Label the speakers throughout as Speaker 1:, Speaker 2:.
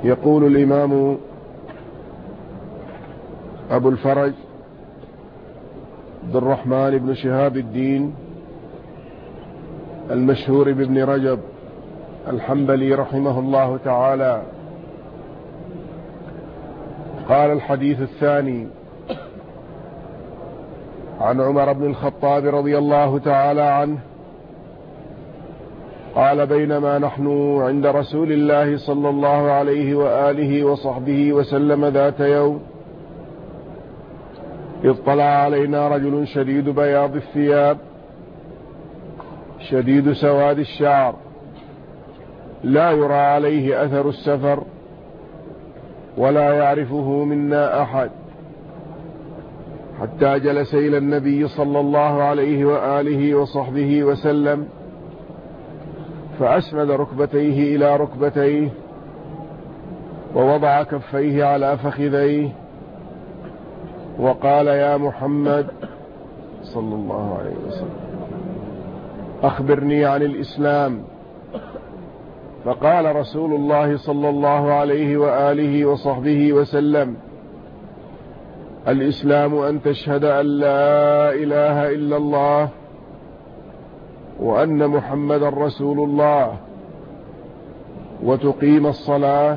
Speaker 1: يقول الإمام أبو الفرج عبد الرحمن بن شهاب الدين المشهور بابن رجب الحنبلي رحمه الله تعالى: قال: الحديث الثاني عن عمر بن الخطاب رضي الله تعالى عنه قال: بينما نحن عند رسول الله صلى الله عليه وآله وصحبه وسلم ذات يوم إذ طلع علينا رجل شديد بياض الثياب شديد سواد الشعر لا يرى عليه أثر السفر ولا يعرفه منا أحد، حتى جلس إلى النبي صلى الله عليه وآله وصحبه وسلم فأسند ركبتيه إلى ركبتيه ووضع كفيه على فخذيه وقال: يا محمد صلى الله عليه وسلم أخبرني عن الإسلام. فقال رسول الله صلى الله عليه وآله وصحبه وسلم: الإسلام أن تشهد أن لا إله إلا الله وأن محمد رسول الله وتقيم الصلاة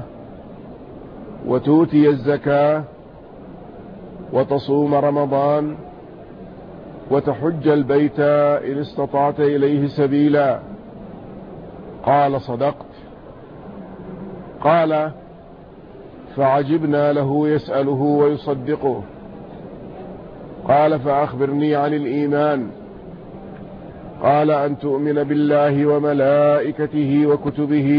Speaker 1: وتؤتي الزكاة وتصوم رمضان وتحج البيت إن استطعت إليه سبيلا. قال: صدقت. قال: فعجبنا له يسأله ويصدقه. قال: فأخبرني عن الإيمان. قال: أن تؤمن بالله وملائكته وكتبه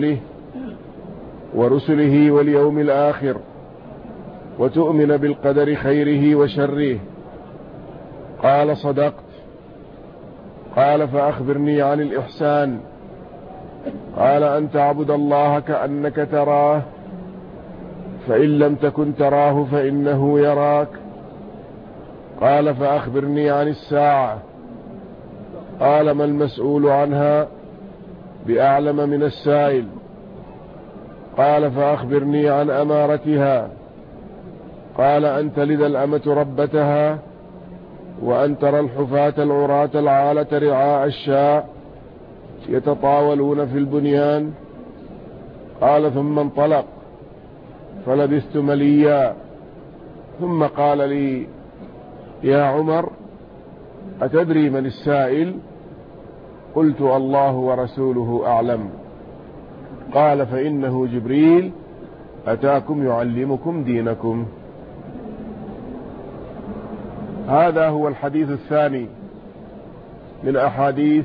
Speaker 1: ورسله واليوم الآخر وتؤمن بالقدر خيره وشره. قال: صدقت. قال: فأخبرني عن الإحسان. قال: أن تعبد الله كأنك تراه فإن لم تكن تراه فإنه يراك. قال: فأخبرني عن الساعة. قال: ما المسؤول عنها بأعلم من السائل. قال: فأخبرني عن أمارتها. قال: أن تلد الأمة ربتها وأن ترى الحفاة العراة العالة رعاء الشاء يتطاولون في البنيان. قال: ثم انطلق فلبثت مليا، ثم قال لي: يا عمر أتدري من السائل؟ قلت: الله ورسوله أعلم. قال: فإنه جبريل أتاكم يعلمكم دينكم. هذا هو الحديث الثاني من أحاديث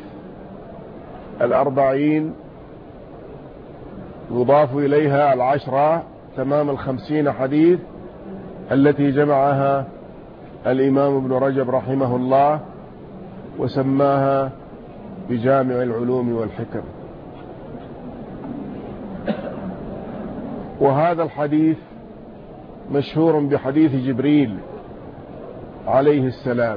Speaker 1: 40 يضاف إليها 10 تمام 50 حديث التي جمعها الإمام ابن رجب رحمه الله وسماها بجامع العلوم والحكم. وهذا الحديث مشهور بحديث جبريل عليه السلام،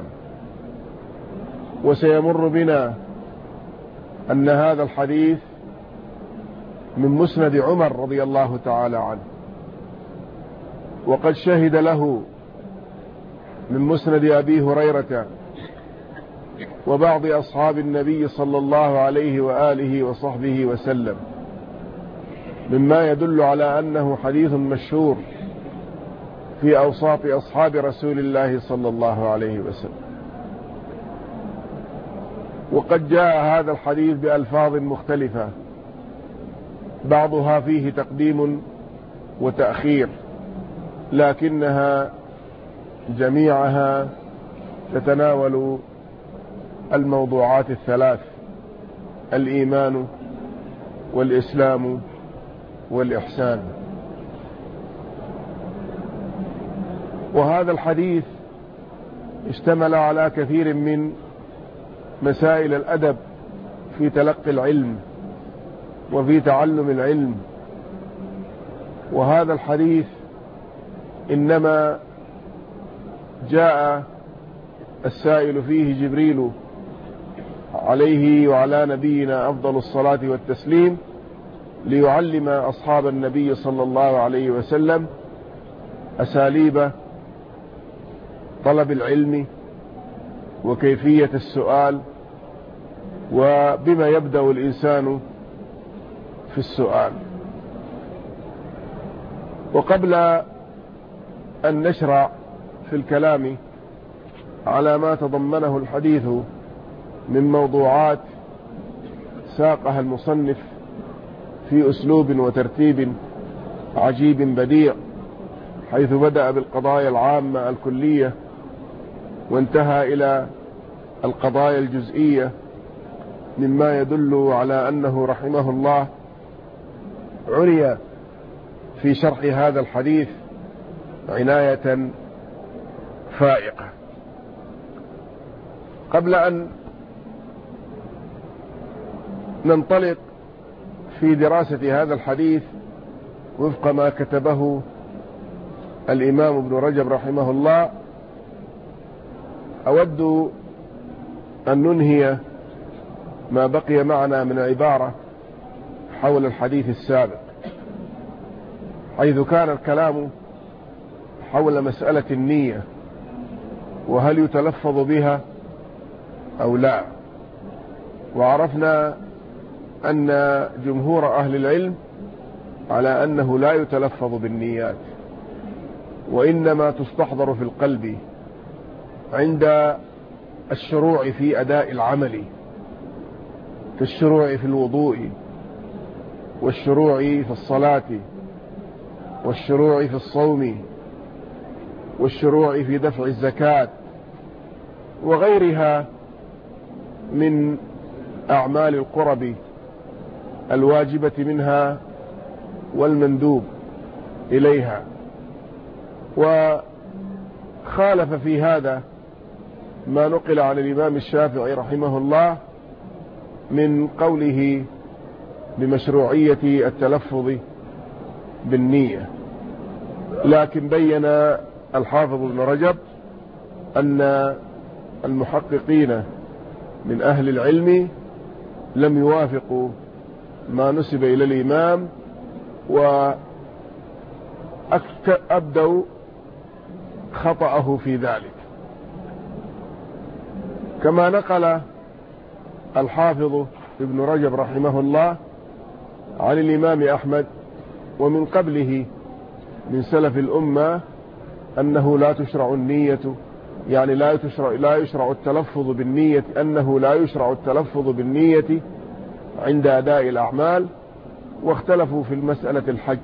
Speaker 1: وسيمر بنا أن هذا الحديث من مسند عمر رضي الله تعالى عنه، وقد شهد له من مسند أبي هريرة وبعض أصحاب النبي صلى الله عليه وآله وصحبه وسلم، مما يدل على أنه حديث مشهور في أوساط أصحاب رسول الله صلى الله عليه وسلم. وقد جاء هذا الحديث بألفاظ مختلفة، بعضها فيه تقديم وتأخير، لكنها جميعها تتناول الموضوعات الثلاث: الإيمان والإسلام والإحسان. وهذا الحديث اشتمل على كثير من مسائل الأدب في تلقي العلم وفي تعلم العلم. وهذا الحديث إنما جاء السائل فيه جبريل عليه وعلى نبينا أفضل الصلاة والتسليم ليعلم أصحاب النبي صلى الله عليه وسلم أساليب طلب العلم وكيفية السؤال وبما يبدأ الإنسان في السؤال. وقبل أن نشرع في الكلام على ما تضمنه الحديث من موضوعات ساقها المصنف في أسلوب وترتيب عجيب بديع، حيث بدأ بالقضايا العامة الكلية وانتهى إلى القضايا الجزئية، مما يدل على أنه رحمه الله عني في شرح هذا الحديث عناية فائقة. قبل أن ننطلق في دراسة هذا الحديث وفق ما كتبه الإمام ابن رجب رحمه الله، أود أن ننهي ما بقي معنا من عبارة حول الحديث السابق، حيث كان الكلام حول مسألة النية وهل يتلفظ بها أو لا. وعرفنا أن جمهور أهل العلم على أنه لا يتلفظ بالنيات، وإنما تستحضر في القلب عند الشروع في أداء العمل، كالشروع في الوضوء والشروع في الصلاة والشروع في الصوم والشروع في دفع الزكاة وغيرها من أعمال القرب الواجبة منها والمندوب إليها. وخالف في هذا ما نقل عن الإمام الشافعي رحمه الله من قوله بمشروعية التلفظ بالنية، لكن بين الحافظ ابن رجب أن المحققين من أهل العلم لم يوافقوا ما نسب إلى الإمام، وأبدوا خطأه في ذلك، كما نقل الحافظ ابن رجب رحمه الله عن الإمام أحمد ومن قبله من سلف الأمة أنه لا تشرع النية، يعني لا يشرع التلفظ بالنية، أنه لا يشرع التلفظ بالنية عند أداء الأعمال. واختلفوا في المسألة الحج،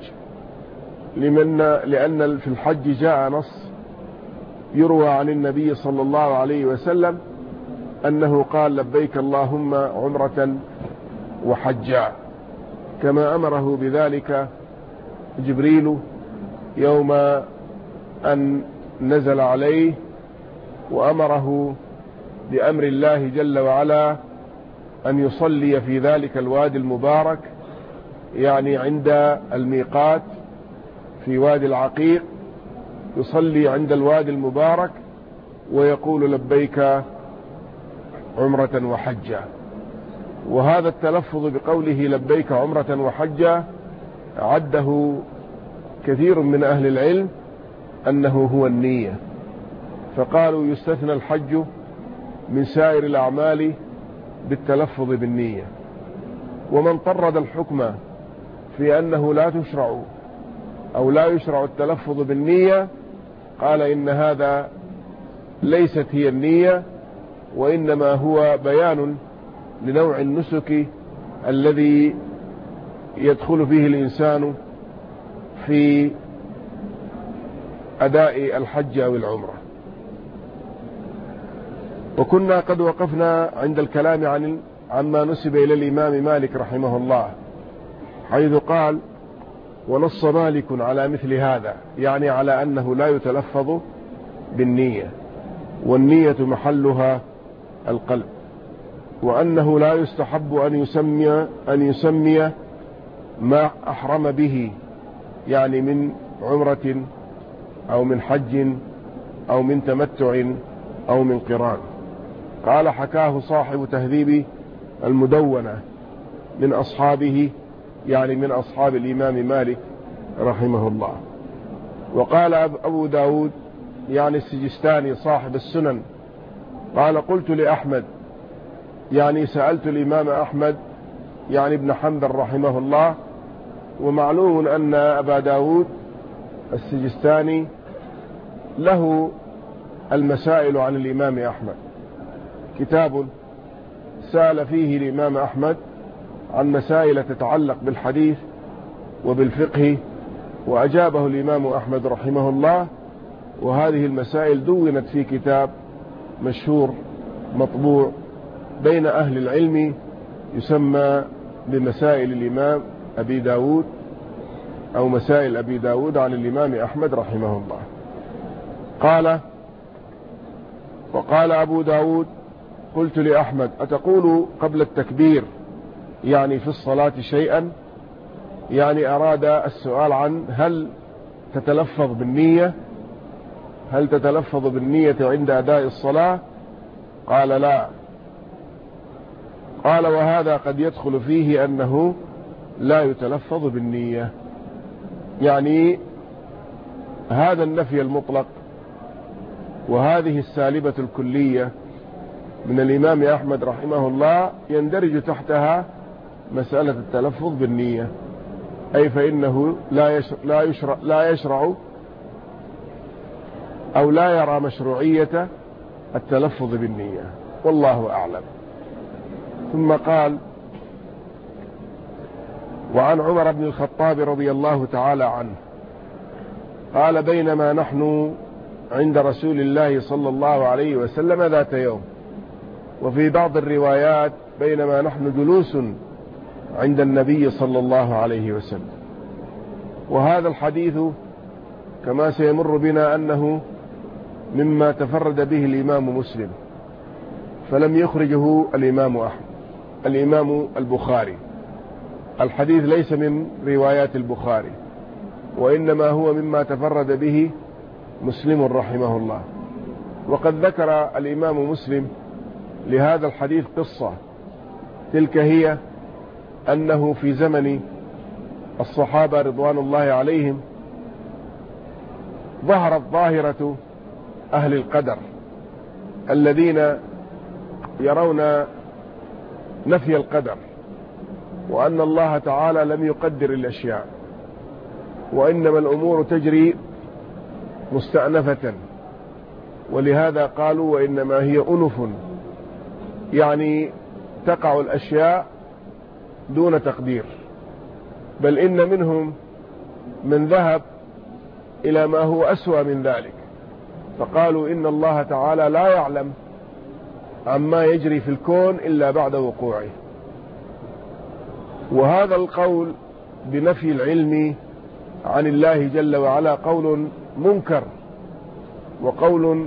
Speaker 1: لأن في الحج جاء نص يروى عن النبي صلى الله عليه وسلم أنه قال لبيك اللهم عمرة وحجا، كما أمره بذلك جبريل يوم أن نزل عليه، وأمره بأمر الله جل وعلا أن يصلي في ذلك الوادي المبارك، يعني عند الميقات في وادي العقيق، يصلي عند الوادي المبارك ويقول لبيك عمرة وحجا. وهذا التلفظ بقوله لبيك عمرة وحجا عده كثير من أهل العلم أنه هو النية، فقالوا يستثنى الحج من سائر الأعمال بالتلفظ بالنية. ومن طرد الحكم في أنه لا تشرع أو لا يشرع التلفظ بالنية قال إن هذا ليست هي النية، وإنما هو بيان لنوع النسك الذي يدخل فيه الإنسان في أداء الحج أو العمرة. وكنا قد وقفنا عند الكلام عما نسب إلى الإمام مالك رحمه الله، حيث قال ونص مالك على مثل هذا، يعني على أنه لا يتلفظ بالنية، والنية محلها القلب، وأنه لا يستحب أن يسمي ما أحرم به، يعني من عمرة أو من حج أو من تمتع أو من قران. قال حكاه صاحب تهذيب المدونة من أصحابه يعني من أصحاب الإمام مالك رحمه الله. وقال أبو داود يعني السجستاني صاحب السنن قال قلت لأحمد يعني سألت الإمام أحمد يعني ابن حنبل رحمه الله. ومعلوم أن أبا داود السجستاني له المسائل عن الإمام أحمد، كتاب سأل فيه الإمام أحمد عن مسائل تتعلق بالحديث وبالفقه، وأجابه الإمام أحمد رحمه الله. وهذه المسائل دونت في كتاب مشهور مطبوع بين أهل العلم يسمى بمسائل الإمام أبي داود أو مسائل أبي داود عن الإمام أحمد رحمه الله. وقال أبو داود قلت لأحمد أتقول قبل التكبير يعني في الصلاة شيئا؟ يعني أراد السؤال عن هل تتلفظ بالنية عند أداء الصلاة؟ قال لا. قال وهذا قد يدخل فيه أنه لا يتلفظ بالنية، يعني هذا النفي المطلق وهذه السالبة الكلية من الإمام أحمد رحمه الله يندرج تحتها مسألة التلفظ بالنية، أي فإنه لا يشرع أو لا يرى مشروعية التلفظ بالنية، والله أعلم. ثم قال وعن عمر بن الخطاب رضي الله تعالى عنه قال بينما نحن عند رسول الله صلى الله عليه وسلم ذات يوم، وفي بعض الروايات بينما نحن جلوس عند النبي صلى الله عليه وسلم. وهذا الحديث كما سيمر بنا أنه مما تفرد به الإمام مسلم، فلم يخرجه الإمام البخاري. الحديث ليس من روايات البخاري، وإنما هو مما تفرد به مسلم رحمه الله. وقد ذكر الإمام مسلم لهذا الحديث قصة، تلك هي أنه في زمن الصحابة رضوان الله عليهم ظهرت ظاهرة أهل القدر الذين يرون نفي القدر، وأن الله تعالى لم يقدر الأشياء، وإنما الأمور تجري مستأنفة. ولهذا قالوا وإنما هي أنف، يعني تقع الأشياء دون تقدير. بل إن منهم من ذهب إلى ما هو أسوأ من ذلك، فقالوا إن الله تعالى لا يعلم عما يجري في الكون إلا بعد وقوعه. وهذا القول بنفي العلم عن الله جل وعلا قول منكر، وقول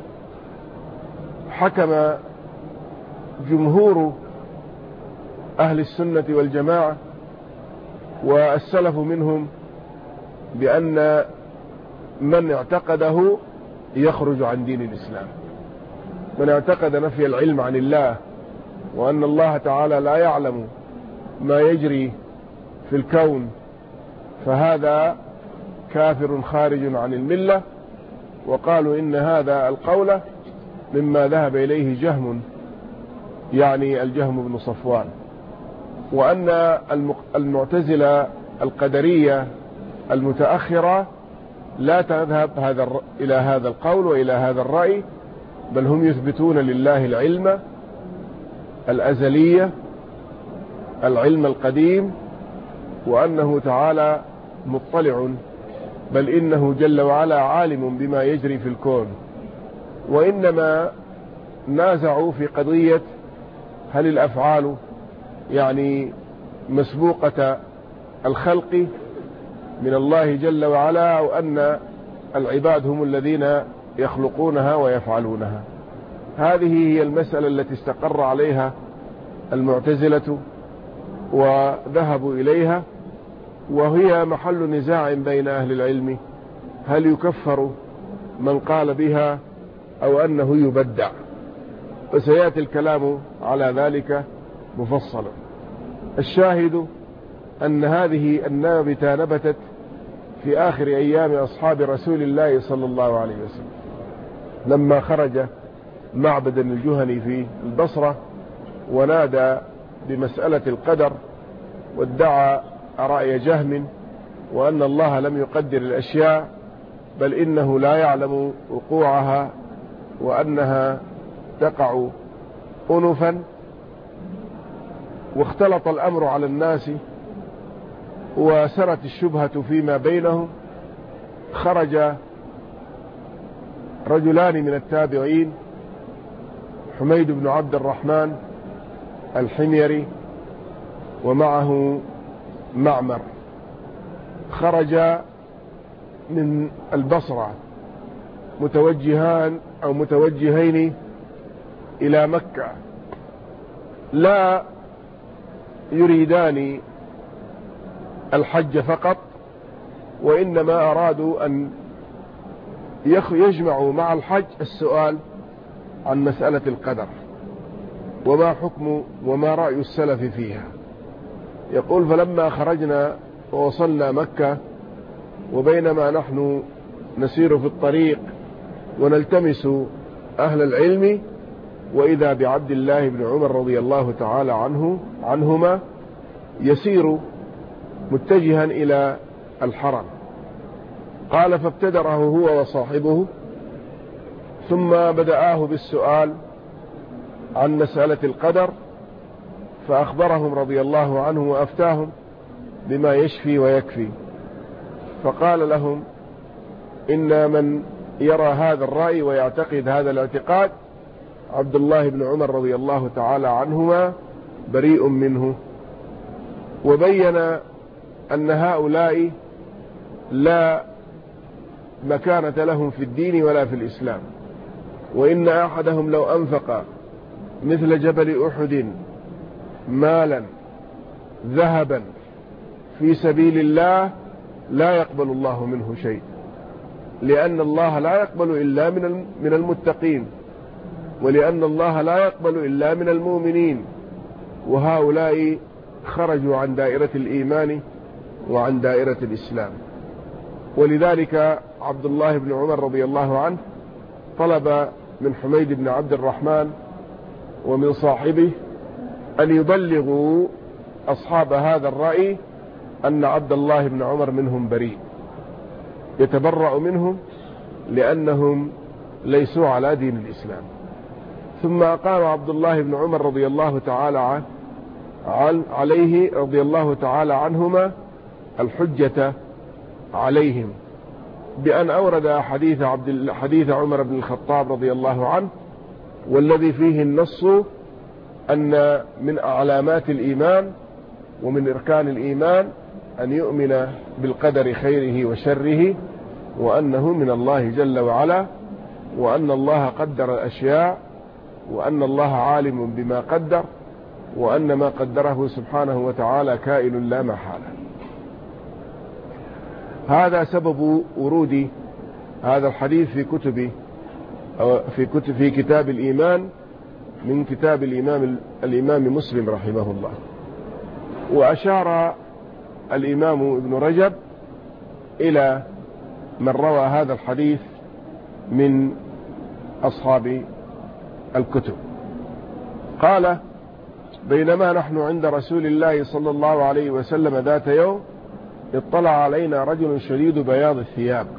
Speaker 1: حكم جمهور أهل السنة والجماعة والسلف منهم بأن من اعتقده يخرج عن دين الإسلام. من اعتقد نفي العلم عن الله وأن الله تعالى لا يعلم ما يجري في الكون فهذا كافر خارج عن الملة. وقالوا إن هذا القول مما ذهب إليه جهم، يعني الجهم بن صفوان. وأن المعتزلة القدرية المتأخرة لا تذهب إلى هذا القول وإلى هذا الرأي، بل هم يثبتون لله العلم الأزلية، العلم القديم، وأنه تعالى مطلع، بل إنه جل وعلا عالم بما يجري في الكون. وإنما نازعوا في قضية هل الأفعال يعني مسبوقة الخلق من الله جل وعلا، أو أن العباد هم الذين يخلقونها ويفعلونها. هذه هي المسألة التي استقر عليها المعتزلة وذهبوا إليها، وهي محل نزاع بين أهل العلم، هل يكفر من قال بها أو أنه يبدع؟ وسيأتي الكلام على ذلك مفصلا. الشاهد أن هذه النابتة نبتت في آخر أيام أصحاب رسول الله صلى الله عليه وسلم، لما خرج معبد الجهني في البصرة ونادى بمسألة القدر وادعى رأي جهم وأن الله لم يقدر الأشياء بل إنه لا يعلم وقوعها وأنها تقع أنفا. واختلط الأمر على الناس وسرت الشبهة فيما بينهم. خرج رجلان من التابعين، حميد بن عبد الرحمن الحميري ومعه معمر، خرج من البصرة متوجهان أو متوجهين إلى مكة، لا يريدان الحج فقط، وإنما أرادوا أن يجمعوا مع الحج السؤال عن مسألة القدر وما حكم وما رأي السلف فيها. يقول: فلما خرجنا ووصلنا مكة وبينما نحن نسير في الطريق ونلتمس أهل العلم وإذا بعبد الله بن عمر رضي الله تعالى عنهما يسير متجها إلى الحرم. قال: فابتدره هو وصاحبه ثم بدأه بالسؤال عن مسألة القدر، فأخبرهم رضي الله عنه وأفتاهم بما يشفي ويكفي. فقال لهم: إن من يرى هذا الرأي ويعتقد هذا الاعتقاد عبد الله بن عمر رضي الله تعالى عنهما بريء منه. وبين أن هؤلاء لا مكانة لهم في الدين ولا في الإسلام، وإن أحدهم لو أنفق مثل جبل أحد مالا ذهبا في سبيل الله لا يقبل الله منه شيء، لأن الله لا يقبل إلا من المتقين، ولأن الله لا يقبل إلا من المؤمنين، وهؤلاء خرجوا عن دائرة الإيمان وعن دائرة الإسلام. ولذلك عبد الله بن عمر رضي الله عنه طلب من حميد بن عبد الرحمن ومن صاحبه أن يبلغوا أصحاب هذا الرأي أن عبد الله بن عمر منهم بريء، يتبرأ منهم لأنهم ليسوا على دين الإسلام. ثم أقام عبد الله بن عمر رضي الله تعالى عليه رضي الله تعالى عنهما عليهم بأن أورد حديث عمر بن الخطاب رضي الله عنه، والذي فيه النص أن من علامات الإيمان ومن أركان الإيمان أن يؤمن بالقدر خيره وشره، وأنه من الله جل وعلا، وأن الله قدر الأشياء، وأن الله عالم بما قدر، وأن ما قدره سبحانه وتعالى كائن لا محالة. هذا سبب ورود هذا الحديث في كتاب الإيمان من كتاب الإمام مسلم رحمه الله. وأشار الإمام ابن رجب إلى من روى هذا الحديث من أصحاب الكتب. قال: بينما نحن عند رسول الله صلى الله عليه وسلم ذات يوم اطلع علينا رجل شديد بياض الثياب.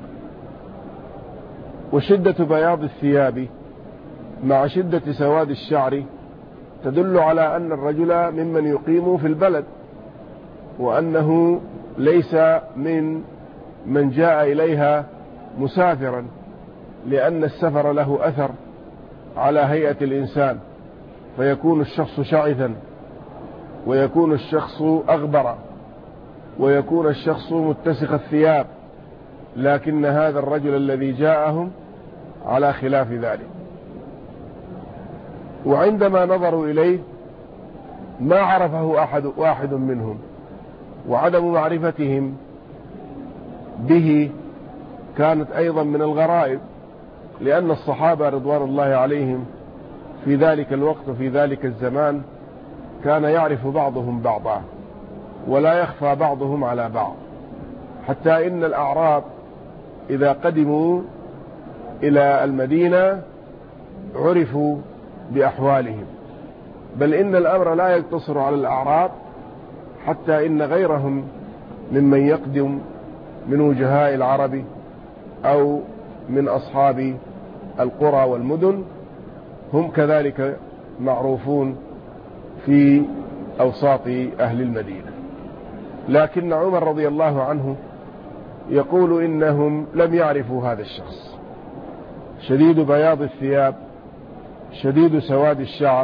Speaker 1: وشدة بياض الثياب مع شدة سواد الشعر تدل على أن الرجل ممن يقيم في البلد، وأنه ليس من جاء إليها مسافرا، لأن السفر له أثر على هيئة الإنسان، فيكون الشخص شعثا، ويكون الشخص أغبر، ويكون الشخص متسخ الثياب، لكن هذا الرجل الذي جاءهم على خلاف ذلك. وعندما نظروا إليه ما عرفه واحد منهم، وعدم معرفتهم به كانت أيضا من الغرائب، لأن الصحابة رضوان الله عليهم في ذلك الوقت وفي ذلك الزمان كان يعرف بعضهم بعضا، ولا يخفى بعضهم على بعض، حتى إن الأعراب إذا قدموا إلى المدينة عرفوا بأحوالهم، بل إن الأمر لا يقتصر على الأعراب، حتى إن غيرهم ممن يقدم من وجهاء العرب أو من أصحاب القرى والمدن هم كذلك معروفون في أوساط أهل المدينة. لكن عمر رضي الله عنه يقول إنهم لم يعرفوا هذا الشخص، شديد بياض الثياب، شديد سواد الشعر،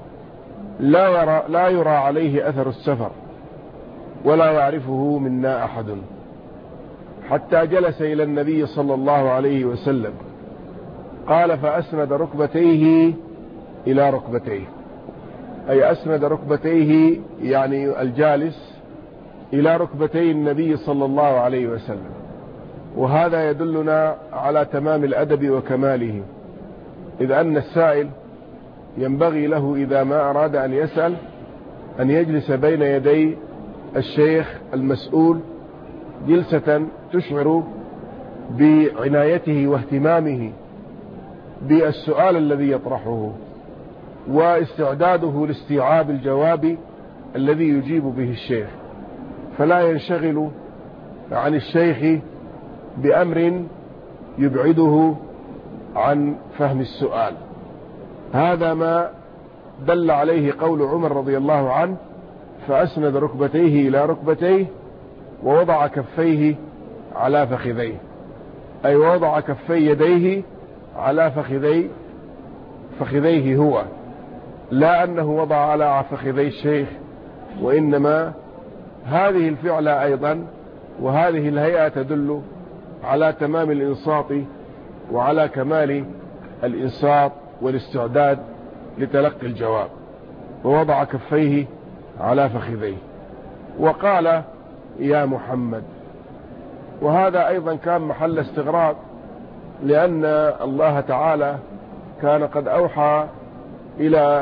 Speaker 1: لا يرى عليه أثر السفر، ولا يعرفه منا أحد، حتى جلس إلى النبي صلى الله عليه وسلم، قال فأسند ركبتيه إلى ركبتيه، أي أسند ركبتيه يعني الجالس إلى ركبتي النبي صلى الله عليه وسلم. وهذا يدلنا على تمام الأدب وكماله، إذ أن السائل ينبغي له إذا ما أراد أن يسأل أن يجلس بين يدي الشيخ المسؤول جلسة تشعر بعنايته واهتمامه بالسؤال الذي يطرحه، واستعداده لاستيعاب الجواب الذي يجيب به الشيخ، فلا ينشغل عن الشيخ بأمر يبعده عن فهم السؤال. هذا ما دل عليه قول عمر رضي الله عنه فأسند ركبتيه إلى ركبتيه ووضع كفيه على فخذيه، أي وضع كفي يديه على فخذيه هو، لا أنه وضع على فخذي الشيخ، وإنما هذه الفعلة أيضا وهذه الهيئة تدل على تمام الإنصات وعلى كمال الإنصات والاستعداد لتلقي الجواب، ووضع كفيه على فخذيه وقال يا محمد. وهذا أيضا كان محل استغراب، لأن الله تعالى كان قد أوحى إلى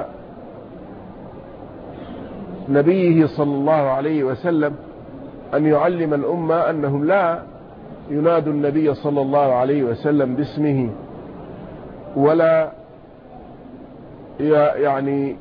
Speaker 1: نبيه صلى الله عليه وسلم أن يعلم الأمة أنهم لا ينادوا النبي صلى الله عليه وسلم باسمه، ولا يعني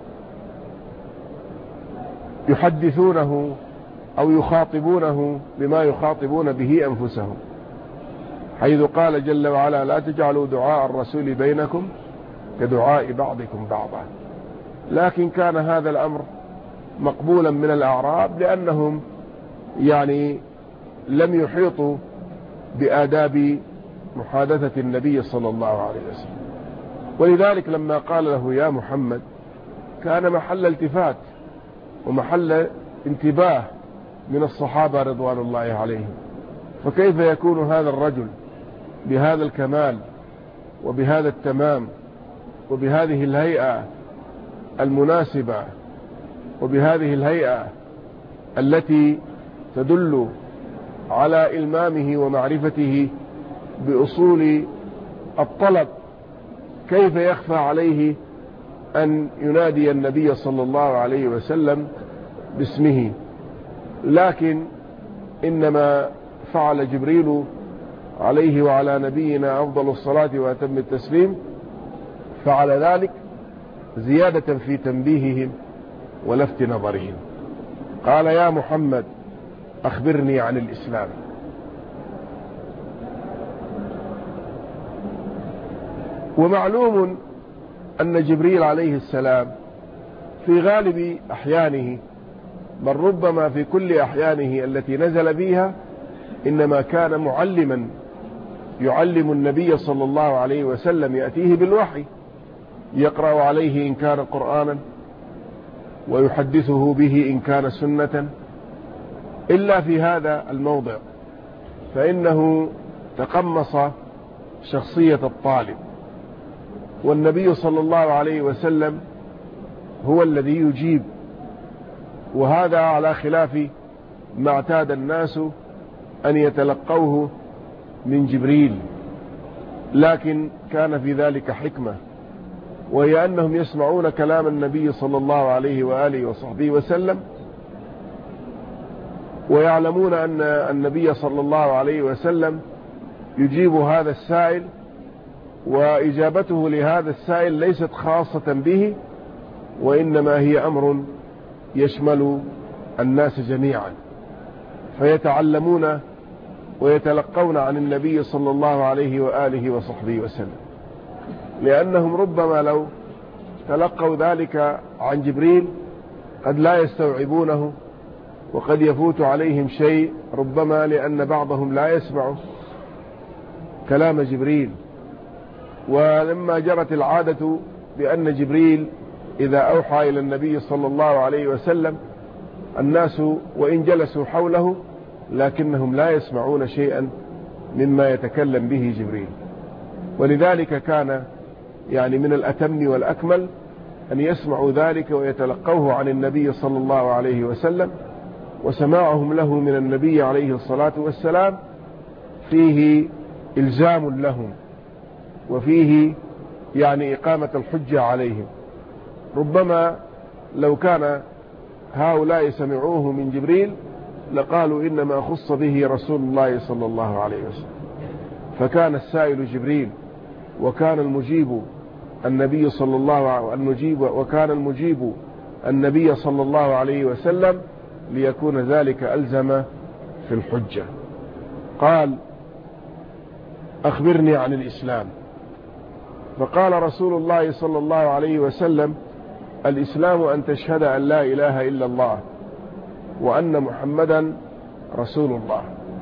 Speaker 1: يحدثونه أو يخاطبونه بما يخاطبون به أنفسهم، حيث قال جل وعلا لا تجعلوا دعاء الرسول بينكم كدعاء بعضكم بعضا. لكن كان هذا الأمر مقبولا من الأعراب، لأنهم يعني لم يحيطوا بآداب محادثة النبي صلى الله عليه وسلم، ولذلك لما قال له يا محمد كان محل التفات ومحل انتباه من الصحابة رضوان الله عليهم. فكيف يكون هذا الرجل بهذا الكمال وبهذا التمام وبهذه الهيئة المناسبة وبهذه الهيئة التي تدل على إلمامه ومعرفته بأصول الطلب، كيف يخفى عليه أن ينادي النبي صلى الله عليه وسلم باسمه؟ لكن إنما فعل جبريل عليه وعلى نبينا أفضل الصلاة وأتم التسليم، فعل ذلك زيادة في تنبيههم ولفت نظرهم. قال يا محمد أخبرني عن الإسلام. ومعلوم أن جبريل عليه السلام في غالب أحيانه، بل ربما في كل أحيانه التي نزل بها، إنما كان معلما يعلم النبي صلى الله عليه وسلم، يأتيه بالوحي يقرأ عليه إن كان قرآنا ويحدثه به إن كان سنة، إلا في هذا الموضع فإنه تقمص شخصية الطالب، والنبي صلى الله عليه وسلم هو الذي يجيب، وهذا على خلاف ما اعتاد الناس أن يتلقوه من جبريل. لكن كان في ذلك حكمة، وهي أنهم يسمعون كلام النبي صلى الله عليه وآله وصحبه وسلم ويعلمون أن النبي صلى الله عليه وسلم يجيب هذا السائل، وإجابته لهذا السائل ليست خاصة به، وإنما هي أمر يشمل الناس جميعا، فيتعلمون ويتلقون عن النبي صلى الله عليه وآله وصحبه وسلم، لأنهم ربما لو تلقوا ذلك عن جبريل قد لا يستوعبونه، وقد يفوت عليهم شيء، ربما لأن بعضهم لا يسمع كلام جبريل. ولما جرت العادة بأن جبريل إذا أوحى إلى النبي صلى الله عليه وسلم الناس وإن جلسوا حوله لكنهم لا يسمعون شيئا مما يتكلم به جبريل، ولذلك كان يعني من الأتم والأكمل أن يسمعوا ذلك ويتلقوه عن النبي صلى الله عليه وسلم، وسماعهم له من النبي عليه الصلاة والسلام فيه إلزام لهم، وفيه يعني إقامة الحجة عليهم. ربما لو كان هؤلاء سمعوه من جبريل لقالوا إنما خص به رسول الله صلى الله عليه وسلم، فكان السائل جبريل، وكان المجيب النبي صلى الله عليه وسلم، ليكون ذلك ألزم في الحجة. قال: أخبرني عن الإسلام. فقال رسول الله صلى الله عليه وسلم: الإسلام أن تشهد أن لا إله إلا الله وأن محمدا رسول الله،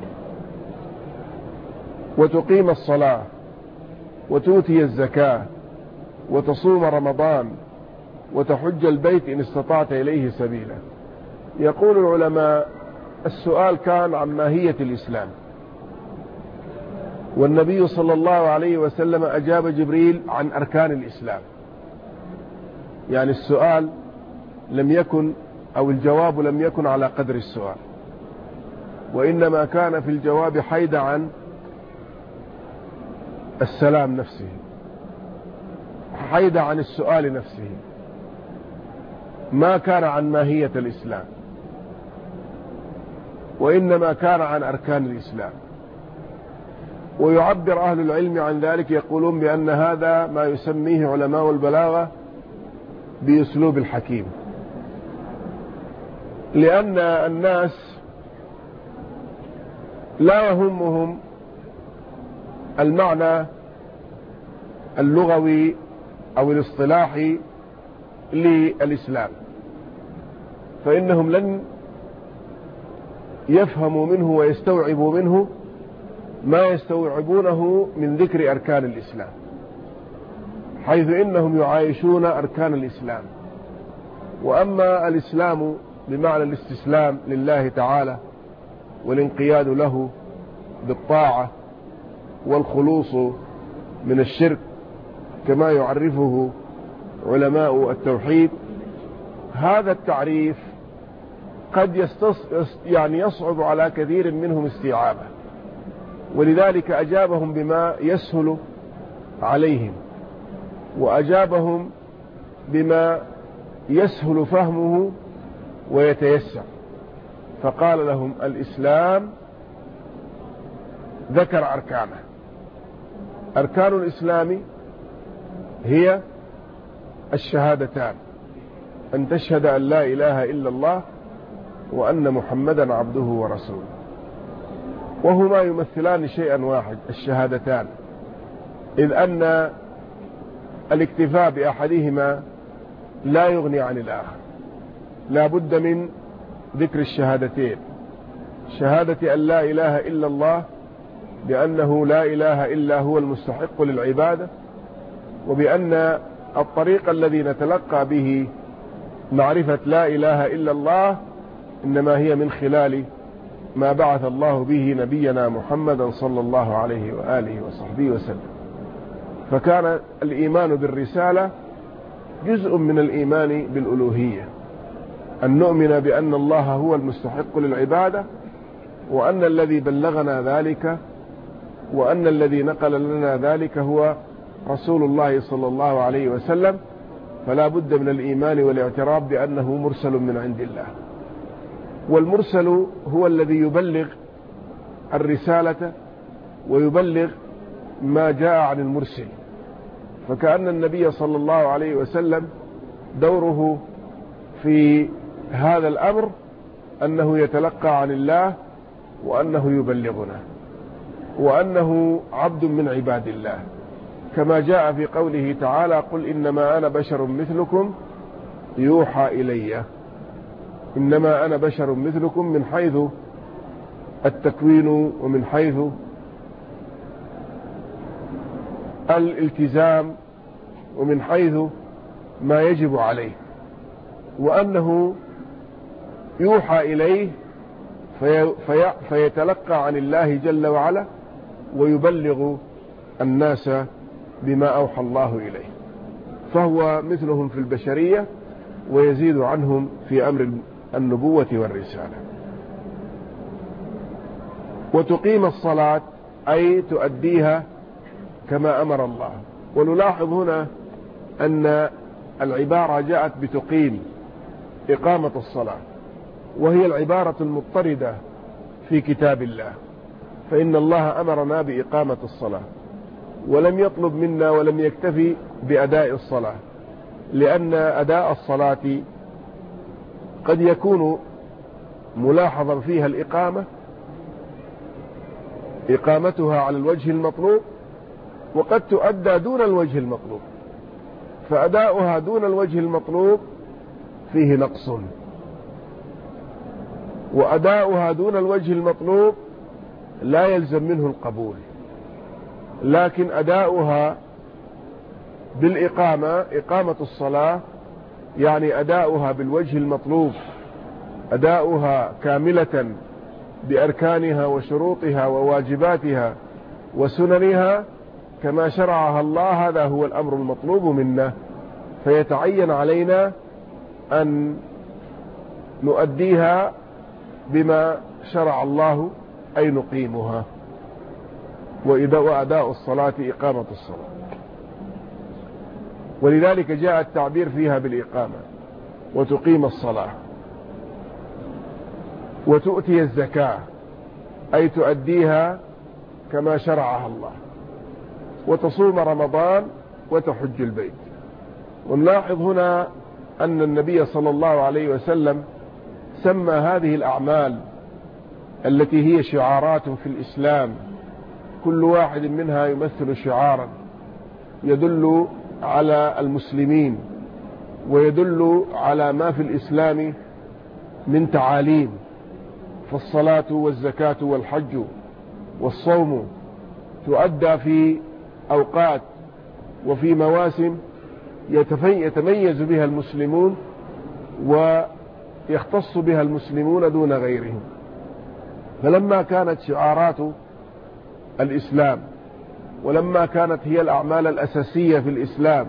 Speaker 1: وتقيم الصلاة، وتؤتي الزكاة، وتصوم رمضان، وتحج البيت إن استطعت إليه سبيلا. يقول العلماء: السؤال كان عن ماهية الإسلام، والنبي صلى الله عليه وسلم أجاب جبريل عن أركان الإسلام. يعني السؤال لم يكن، أو الجواب لم يكن على قدر السؤال، وإنما كان في الجواب حيد عن السلام نفسه، حيد عن السؤال نفسه، ما كان عن ماهية الإسلام، وإنما كان عن أركان الإسلام. ويعبر أهل العلم عن ذلك، يقولون بأن هذا ما يسميه علماء البلاغة بأسلوب الحكيم، لأن الناس لا يهمهم المعنى اللغوي أو الاصطلاحي للإسلام، فإنهم لن يفهموا منه ويستوعبوا منه ما يستوعبونه من ذكر أركان الإسلام، حيث إنهم يعايشون أركان الإسلام. وأما الإسلام بمعنى الاستسلام لله تعالى والانقياد له بالطاعة والخلوص من الشرك كما يعرفه علماء التوحيد، هذا التعريف قد يصعب على كثير منهم استيعابه، ولذلك أجابهم بما يسهل عليهم، وأجابهم بما يسهل فهمه ويتيسر. فقال لهم: الإسلام، ذكر أركانه. أركان الإسلام هي الشهادتان: أن تشهد أن لا إله إلا الله وأن محمدا عبده ورسوله، وهما يمثلان شيئا واحد، الشهادتان، إذ أن الاكتفاء بأحدهما لا يغني عن الآخر، لا بد من ذكر الشهادتين: شهادة أن لا إله إلا الله بأنه لا إله إلا هو المستحق للعبادة، وبأن الطريق الذي نتلقى به معرفة لا إله إلا الله إنما هي من خلال ما بعث الله به نبينا محمدا صلى الله عليه وآله وصحبه وسلم. فكان الإيمان بالرسالة جزء من الإيمان بالألوهية، أن نؤمن بأن الله هو المستحق للعبادة، وأن الذي بلغنا ذلك وأن الذي نقل لنا ذلك هو رسول الله صلى الله عليه وسلم، فلا بد من الإيمان والاعتراف بأنه مرسل من عند الله. والمرسل هو الذي يبلغ الرسالة ويبلغ ما جاء عن المرسل. فكأن النبي صلى الله عليه وسلم دوره في هذا الأمر أنه يتلقى عن الله، وأنه يبلغنا، وأنه عبد من عباد الله، كما جاء في قوله تعالى: قل إنما أنا بشر مثلكم يوحى إلي. إنما أنا بشر مثلكم من حيث التكوين ومن حيث الالتزام ومن حيث ما يجب عليه، وأنه يوحى إليه فيتلقى عن الله جل وعلا ويبلغ الناس بما أوحى الله إليه، فهو مثلهم في البشرية ويزيد عنهم في أمر النبوة والرسالة. وتقيم الصلاة أي تؤديها كما أمر الله. ونلاحظ هنا أن العبارة جاءت بتقيم، إقامة الصلاة، وهي العبارة المضطردة في كتاب الله، فإن الله أمرنا بإقامة الصلاة ولم يطلب منا ولم يكتفي بأداء الصلاة، لأن أداء الصلاة قد يكون ملاحظا فيها إقامتها على الوجه المطلوب، وقد تؤدى دون الوجه المطلوب، فأداؤها دون الوجه المطلوب فيه نقص، وأداؤها دون الوجه المطلوب لا يلزم منه القبول. لكن أداؤها بالإقامة، إقامة الصلاة يعني أداؤها بالوجه المطلوب، أداؤها كاملة بأركانها وشروطها وواجباتها وسننها كما شرعها الله، هذا هو الأمر المطلوب منا، فيتعين علينا أن نؤديها بما شرع الله، أي نقيمها. وأداء الصلاة إقامة الصلاة، ولذلك جاء التعبير فيها بالإقامة. وتقيم الصلاة وتؤتي الزكاة أي تؤديها كما شرعها الله، وتصوم رمضان وتحج البيت. ونلاحظ هنا أن النبي صلى الله عليه وسلم سمى هذه الأعمال التي هي شعارات في الإسلام، كل واحد منها يمثل شعارا يدل على المسلمين ويدل على ما في الإسلام من تعاليم. فالصلاة والزكاة والحج والصوم تؤدى في أوقات وفي مواسم يتميز بها المسلمون ويختص بها المسلمون دون غيرهم. فلما كانت شعارات الإسلام، ولما كانت هي الأعمال الأساسية في الإسلام،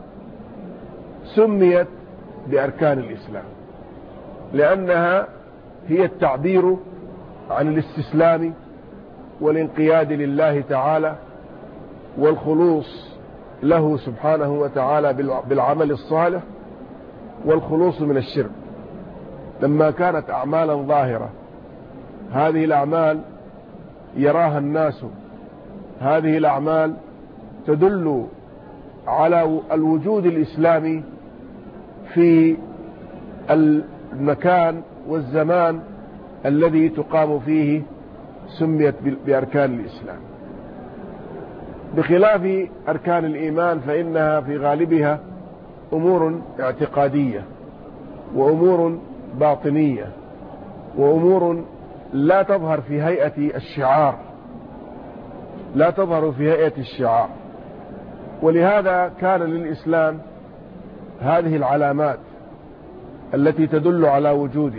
Speaker 1: سميت بأركان الإسلام، لأنها هي التعبير عن الاستسلام والانقياد لله تعالى والخلوص له سبحانه وتعالى بالعمل الصالح والخلوص من الشرك. لما كانت أعمالا ظاهرة، هذه الأعمال يراها الناس، هذه الأعمال تدل على الوجود الإسلامي في المكان والزمان الذي تقام فيه، سميت بأركان الإسلام، بخلاف أركان الإيمان فإنها في غالبها أمور اعتقادية وأمور باطنية وأمور لا تظهر في هيئة الشعار، لا تظهر في هيئة الشعار. ولهذا كان للإسلام هذه العلامات التي تدل على وجوده.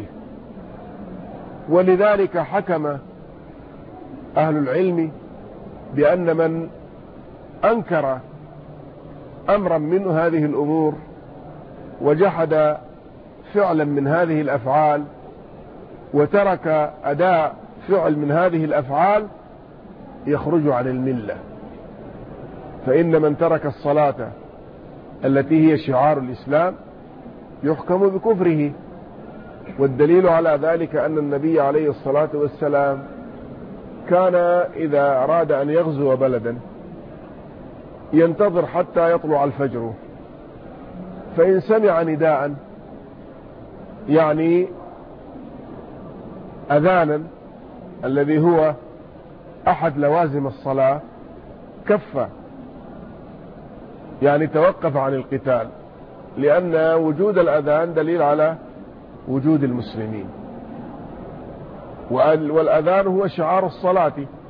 Speaker 1: ولذلك حكم أهل العلم بأن من أنكر أمرا من هذه الأمور وجحد فعلا من هذه الأفعال وترك أداء فعل من هذه الأفعال يخرج عن الملة. فإن من ترك الصلاة التي هي شعار الإسلام يحكم بكفره، والدليل على ذلك أن النبي عليه الصلاة والسلام كان إذا أراد أن يغزو بلدا ينتظر حتى يطلع الفجر، فإن سمع نداء يعني أذانا الذي هو أحد لوازم الصلاة كف، يعني توقف عن القتال، لأن وجود الأذان دليل على وجود المسلمين، والأذان هو شعار الصلاة.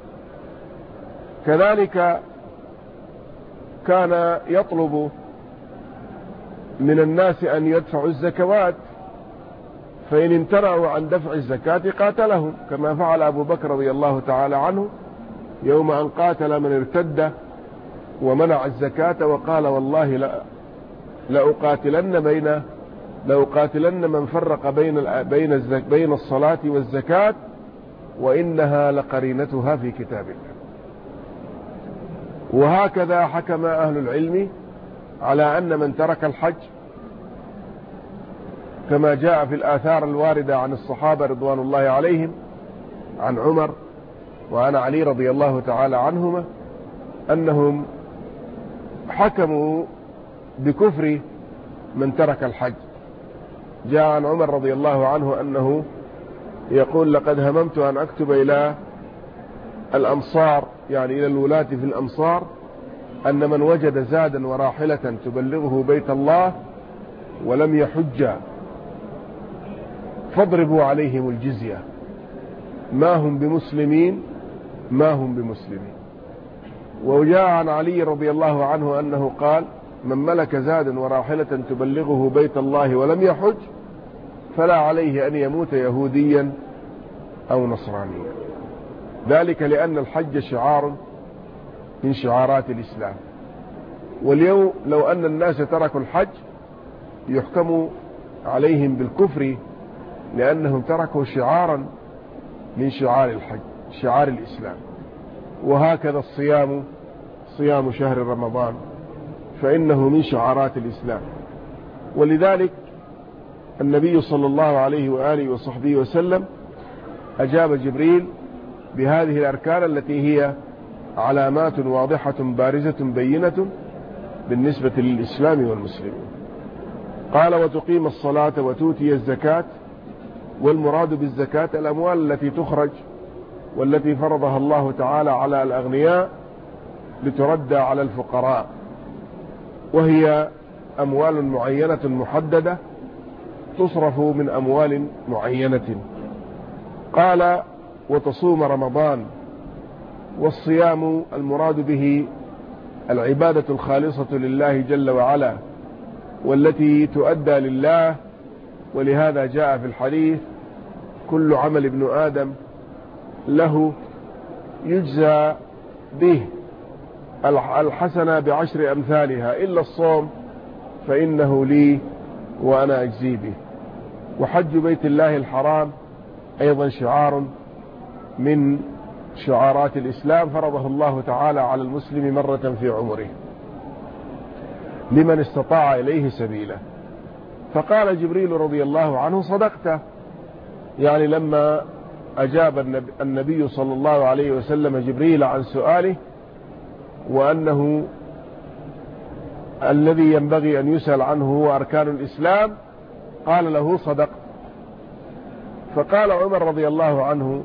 Speaker 1: كذلك كان يطلب من الناس أن يدفعوا الزكوات، فإن امتنعوا عن دفع الزكاة قاتلهم، كما فعل أبو بكر رضي الله تعالى عنه يوم أن قاتل من ارتد ومنع الزكاة، وقال والله لأقاتلن من فرق بين الصلاة والزكاة، وإنها لقرينتها في كتاب الله. وهكذا حكم أهل العلم على أن من ترك الحج، كما جاء في الآثار الواردة عن الصحابة رضوان الله عليهم، عن عمر وعن علي رضي الله تعالى عنهما، أنهم حكموا بكفر من ترك الحج. جاء عن عمر رضي الله عنه أنه يقول لقد هممت أن أكتب إلى الأمصار، يعني إلى الولاة في الأمصار، أن من وجد زادا وراحلة تبلغه بيت الله ولم يحج فاضربوا عليهم الجزية، ما هم بمسلمين. وجاء عن علي رضي الله عنه أنه قال من ملك زادا وراحلة تبلغه بيت الله ولم يحج فلا عليه أن يموت يهوديا أو نصرانيا، ذلك لأن الحج شعار من شعارات الإسلام. واليوم لو أن الناس تركوا الحج يحكم عليهم بالكفر، لأنهم تركوا شعارا من شعار الحج، شعار الإسلام. وهكذا الصيام، صيام شهر رمضان، فإنه من شعارات الإسلام. ولذلك النبي صلى الله عليه وآله وصحبه وسلم أجاب جبريل بهذه الأركان التي هي علامات واضحة بارزة بينة بالنسبة للإسلام والمسلمين. قال وتقيم الصلاة وتؤتي الزكاة، والمراد بالزكاة الأموال التي تخرج والتي فرضها الله تعالى على الأغنياء لتردى على الفقراء، وهي أموال معينة محددة تصرف من أموال معينة. قال وتصوم رمضان، والصيام المراد به العبادة الخالصة لله جل وعلا والتي تؤدى لله، ولهذا جاء في الحديث كل عمل ابن آدم له يجزى به الحسنة بعشر أمثالها إلا الصوم فإنه لي وأنا أجزي به. وحج بيت الله الحرام أيضا شعار من شعارات الإسلام فرضه الله تعالى على المسلم مرة في عمره لمن استطاع إليه سبيلا. فقال جبريل رضي الله عنه صدقت، يعني لما أجاب النبي صلى الله عليه وسلم جبريل عن سؤاله وأنه الذي ينبغي أن يسأل عنه هو أركان الإسلام، قال له صدقت. فقال عمر رضي الله عنه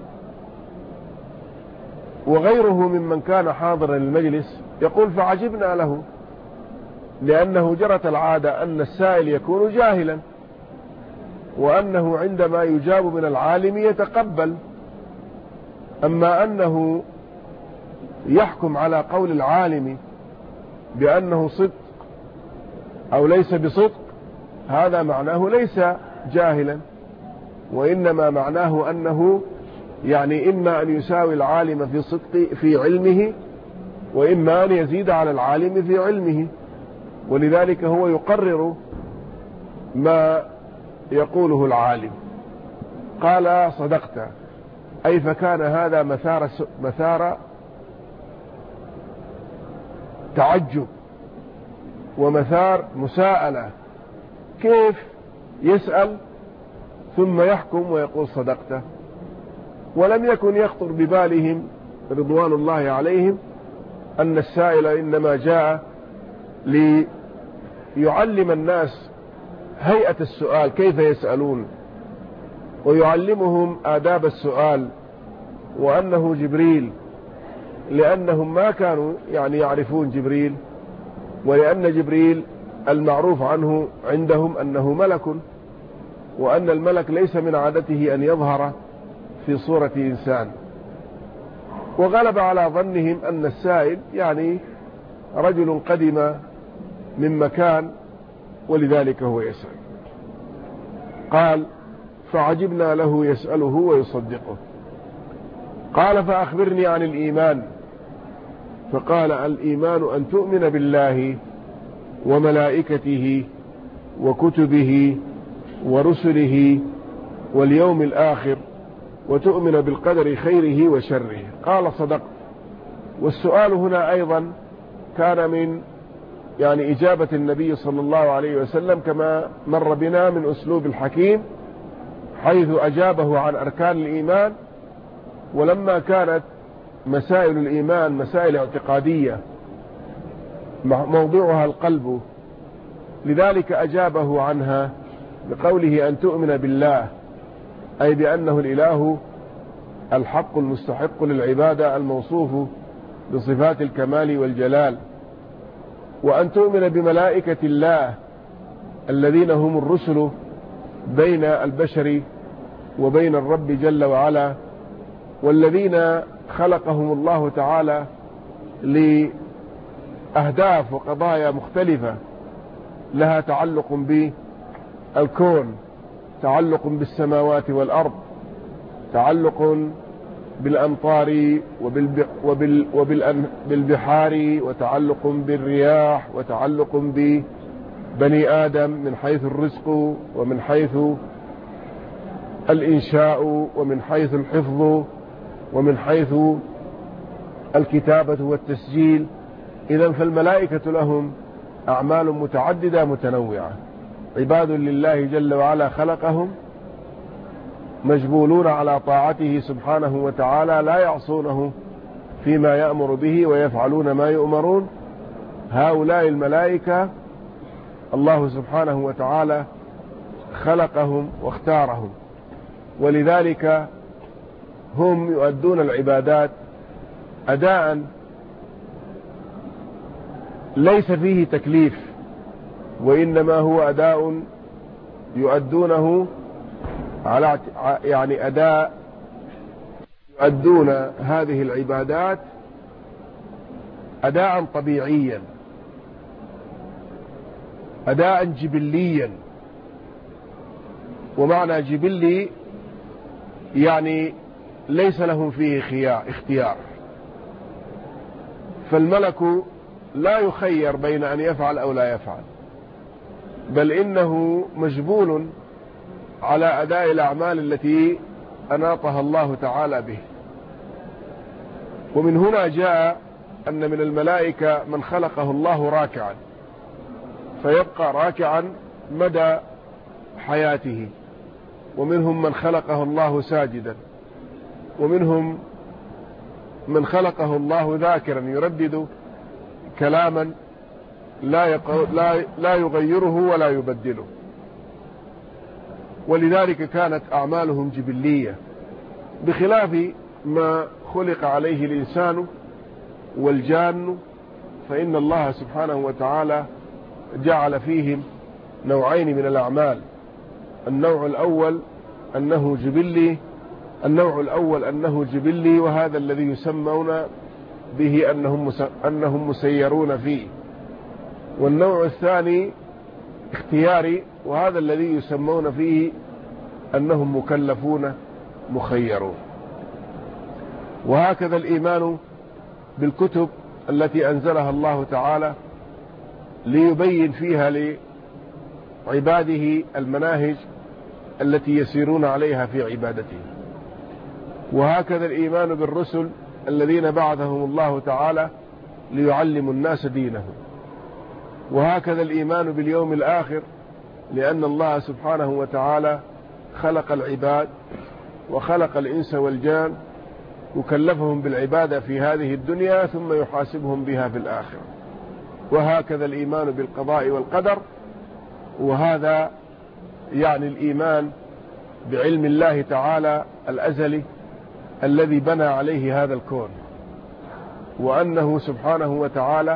Speaker 1: وغيره ممن كان حاضرا المجلس يقول فعجبنا له، لأنه جرت العادة أن السائل يكون جاهلا، وأنه عندما يجاب من العالم يتقبل، أما أنه يحكم على قول العالم بأنه صدق أو ليس بصدق، هذا معناه ليس جاهلا، وإنما معناه أنه يعني إما أن يساوي العالم في صدق في علمه، وإما أن يزيد على العالم في علمه، ولذلك هو يقرر ما يقوله العالم. قال صدقت، أي فكان هذا مثار تعجب ومثار مساءلة، كيف يسأل ثم يحكم ويقول صدقت، ولم يكن يخطر ببالهم رضوان الله عليهم أن السائل إنما جاء ليعلم الناس هيئة السؤال كيف يسألون، ويعلمهم آداب السؤال، وأنه جبريل، لأنهم ما كانوا يعرفون جبريل، ولأن جبريل المعروف عنه عندهم أنه ملك، وأن الملك ليس من عادته أن يظهر في صورة إنسان، وغلب على ظنهم أن السائل رجل قدم من مكان ولذلك هو يسأل. قال فعجبنا له يسأله ويصدقه. قال فأخبرني عن الإيمان. فقال الإيمان أن تؤمن بالله وملائكته وكتبه ورسله واليوم الآخر وتؤمن بالقدر خيره وشره. قال صدقت. والسؤال هنا أيضا كان من إجابة النبي صلى الله عليه وسلم كما مر بنا من أسلوب الحكيم، حيث أجابه عن أركان الإيمان، ولما كانت مسائل الإيمان مسائل اعتقادية موضوعها القلب، لذلك أجابه عنها بقوله أن تؤمن بالله، أي بأنه الإله الحق المستحق للعبادة الموصوف بصفات الكمال والجلال، وأن تؤمن بملائكة الله الذين هم الرسل بين البشر وبين الرب جل وعلا، والذين خلقهم الله تعالى لأهداف وقضايا مختلفة لها تعلق بالكون، تعلق بالسماوات والأرض، تعلق بالأمطار وبالبحار، وتعلق بالرياح، وتعلق ببني آدم من حيث الرزق ومن حيث الإنشاء ومن حيث الحفظ ومن حيث الكتابة والتسجيل. إذن فالملائكة لهم أعمال متعددة متنوعة، عباد لله جل وعلا خلقهم، مجبولون على طاعته سبحانه وتعالى، لا يعصونه فيما يأمر به ويفعلون ما يؤمرون. هؤلاء الملائكة الله سبحانه وتعالى خلقهم واختارهم، ولذلك هم يؤدون العبادات أداء ليس فيه تكليف، وإنما هو أداء يؤدونه على أداء يؤدون هذه العبادات أداء طبيعيا، أداء جبليا. ومعنى جبلي ليس لهم فيه اختيار، فالملك لا يخير بين أن يفعل أو لا يفعل، بل إنه مجبول على أداء الأعمال التي أناطها الله تعالى به. ومن هنا جاء أن من الملائكة من خلقه الله راكعا فيبقى راكعا مدى حياته، ومنهم من خلقه الله ساجدا، ومنهم من خلقه الله ذاكرا يردد كلاما لا يغيره ولا يبدله. ولذلك كانت أعمالهم جبلية، بخلاف ما خلق عليه الإنسان والجان، فإن الله سبحانه وتعالى جعل فيهم نوعين من الأعمال. النوع الأول أنه جبلي، وهذا الذي يسمون به أنهم مسيرون فيه. والنوع الثاني اختياري، وهذا الذي يسمون فيه أنهم مكلفون مخيرون. وهكذا الإيمان بالكتب التي أنزلها الله تعالى ليبين فيها لعباده المناهج التي يسيرون عليها في عبادته. وهكذا الإيمان بالرسل الذين بعثهم الله تعالى ليعلموا الناس دينهم. وهكذا الإيمان باليوم الآخر، لأن الله سبحانه وتعالى خلق العباد وخلق الإنس والجان وكلفهم بالعبادة في هذه الدنيا ثم يحاسبهم بها في الآخرة. وهكذا الإيمان بالقضاء والقدر، وهذا يعني الإيمان بعلم الله تعالى الأزلي الذي بنى عليه هذا الكون، وأنه سبحانه وتعالى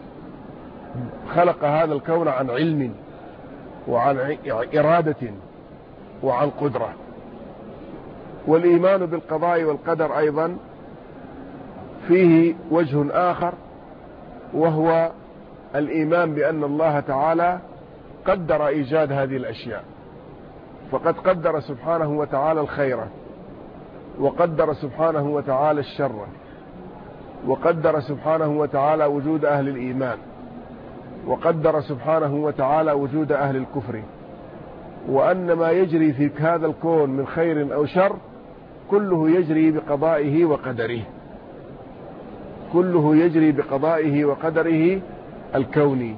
Speaker 1: خلق هذا الكون عن علم وعن إرادة وعن قدرة. والإيمان بالقضاء والقدر أيضا فيه وجه آخر، وهو الإيمان بأن الله تعالى قدر إيجاد هذه الأشياء، فقد قدر سبحانه وتعالى الخير، وقدر سبحانه وتعالى الشر، وقدر سبحانه وتعالى وجود أهل الإيمان، وقدر سبحانه وتعالى وجود أهل الكفر، وأن ما يجري في هذا الكون من خير أو شر كله يجري بقضائه وقدره، كله يجري بقضائه وقدره الكوني،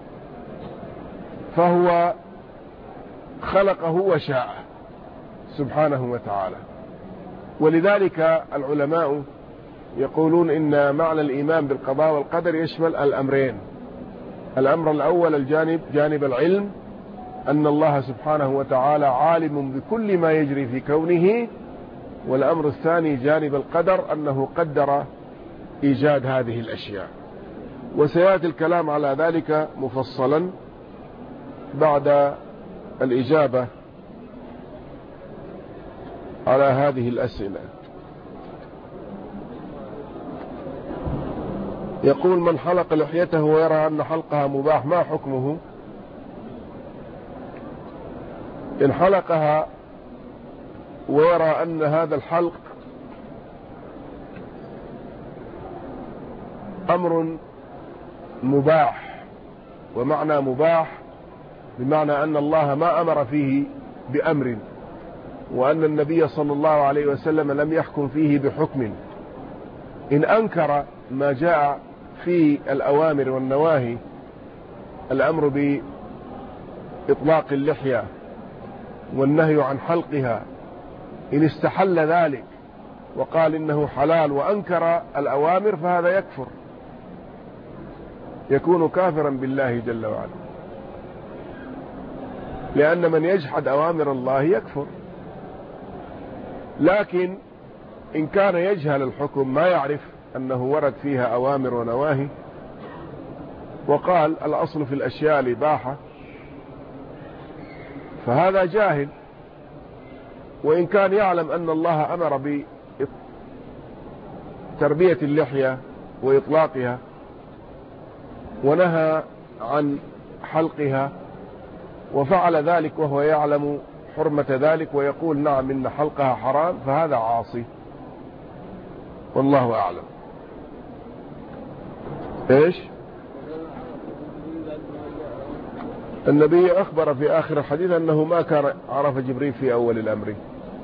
Speaker 1: فهو خلقه وشاءه سبحانه وتعالى. ولذلك العلماء يقولون إن معنى الإيمان بالقضاء والقدر يشمل الأمرين. الأمر الأول جانب العلم، أن الله سبحانه وتعالى عالم بكل ما يجري في كونه، والأمر الثاني جانب القدر، أنه قدر إيجاد هذه الأشياء. وسيأتي الكلام على ذلك مفصلا بعد الإجابة على هذه الأسئلة. يقول: من حلق لحيته ويرى أن حلقها مباح ما حكمه؟ إن حلقها ويرى أن هذا الحلق أمر مباح، ومعنى مباح بمعنى أن الله ما أمر فيه بأمر، وأن النبي صلى الله عليه وسلم لم يحكم فيه بحكم، إن أنكر ما جاء في الأوامر والنواهي، الأمر بإطلاق اللحية والنهي عن حلقها، إن استحل ذلك وقال إنه حلال وأنكر الأوامر فهذا يكفر، يكون كافرا بالله جل وعلا، لأن من يجحد أوامر الله يكفر. لكن إن كان يجهل الحكم، ما يعرف أنه ورد فيها أوامر ونواهي، وقال الأصل في الأشياء الإباحة، فهذا جاهل. وإن كان يعلم أن الله أمر بتربية اللحية وإطلاقها ونهى عن حلقها وفعل ذلك وهو يعلم حرمة ذلك ويقول نعم إن حلقها حرام، فهذا عاصي، والله أعلم. إيش؟ النبي أخبر في آخر الحديث أنه ما كان عرف جبريل في أول الأمر،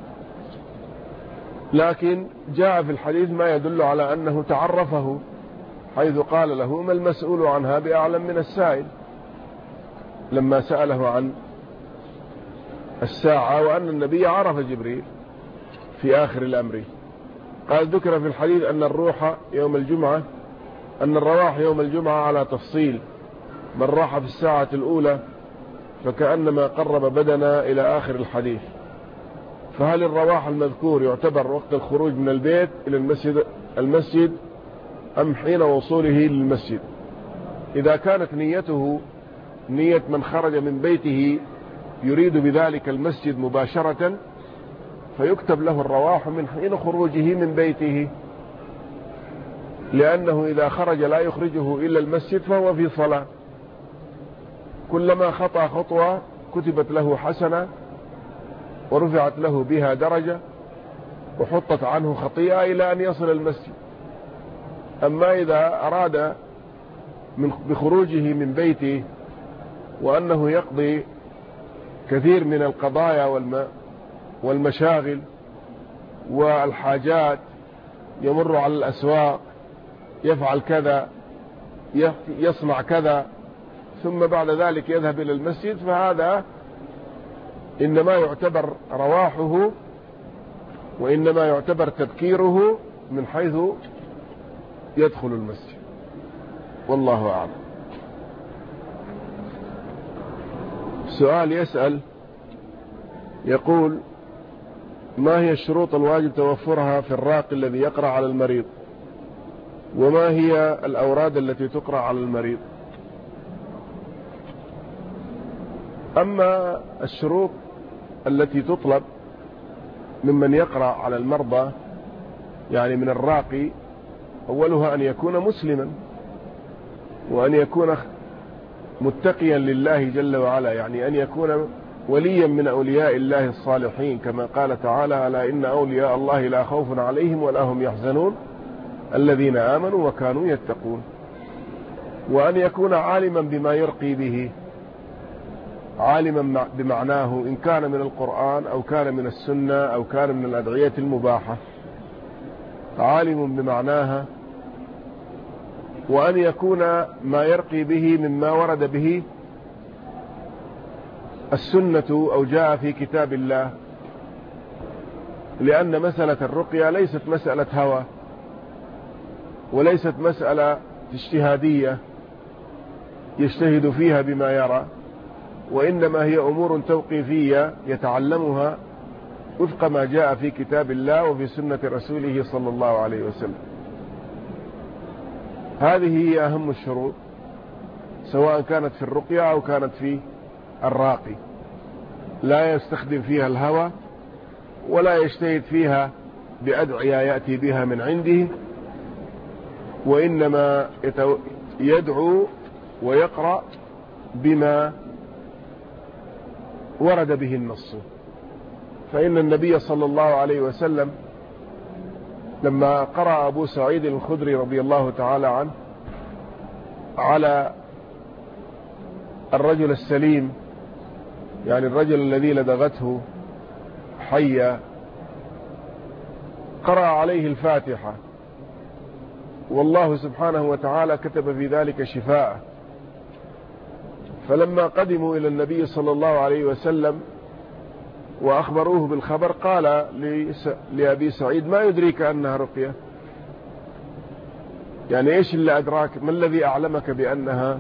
Speaker 1: لكن جاء في الحديث ما يدل على أنه تعرفه، حيث قال له ما المسؤول عنها بأعلم من السائل، لما سأله عن الساعة، وأن النبي عرف جبريل في آخر الأمر. قال ذكر في الحديث أن الروح يوم الجمعة، أن الرواح يوم الجمعة على تفصيل، من راح في الساعة الأولى فكأنما قرب بدنا إلى آخر الحديث. فهل الرواح المذكور يعتبر وقت الخروج من البيت إلى المسجد أم حين وصوله للمسجد؟ إذا كانت نيته نية من خرج من بيته يريد بذلك المسجد مباشرة، فيكتب له الرواح من حين خروجه من بيته، لأنه إذا خرج لا يخرجه إلا المسجد فهو في صلاة، كلما خطأ خطوة كتبت له حسنة ورفعت له بها درجة وحطت عنه خطيئة إلى أن يصل المسجد. أما إذا أراد بخروجه من بيته وأنه يقضي كثير من القضايا والمشاغل والحاجات، يمر على الأسواق، يفعل كذا، يصنع كذا، ثم بعد ذلك يذهب إلى المسجد، فهذا إنما يعتبر رواحه وإنما يعتبر تبكيره من حيث يدخل المسجد، والله أعلم. سؤال يسأل يقول: ما هي الشروط الواجب توفرها في الراقي الذي يقرأ على المريض؟ وما هي الأوراد التي تقرأ على المريض؟ أما الشروط التي تطلب ممن يقرأ على المرضى يعني من الراقي، أولها أن يكون مسلما، وأن يكون متقيا لله جل وعلا، يعني أن يكون وليا من أولياء الله الصالحين، كما قال تعالى: ألا إن أولياء الله لا خوف عليهم ولا هم يحزنون الذين آمنوا وكانوا يتقون. وأن يكون عالما بما يرقي به، عالما بمعناه، إن كان من القرآن أو كان من السنة أو كان من الأدعية المباحة، عالم بمعناها. وأن يكون ما يرقي به مما ورد به السنة أو جاء في كتاب الله، لأن مسألة الرقية ليست مسألة هوى، وليست مسألة اجتهادية يجتهد فيها بما يرى، وإنما هي أمور توقيفية يتعلمها وفق ما جاء في كتاب الله وفي سنة رسوله صلى الله عليه وسلم. هذه هي أهم الشروط، سواء كانت في الرقية أو كانت في الراقي. لا يستخدم فيها الهوى، ولا يجتهد فيها بأدعية يأتي بها من عنده، وإنما يدعو ويقرأ بما ورد به النص. فإن النبي صلى الله عليه وسلم لما قرأ أبو سعيد الخدري رضي الله تعالى عنه على الرجل السليم، يعني الرجل الذي لدغته حية، قرأ عليه الفاتحة، والله سبحانه وتعالى كتب في ذلك شفاء. فلما قدموا إلى النبي صلى الله عليه وسلم وأخبروه بالخبر، قال لأبي سعيد: ما يدريك أنها رقية؟ يعني إيش اللي أدراك؟ ما الذي أعلمك بأنها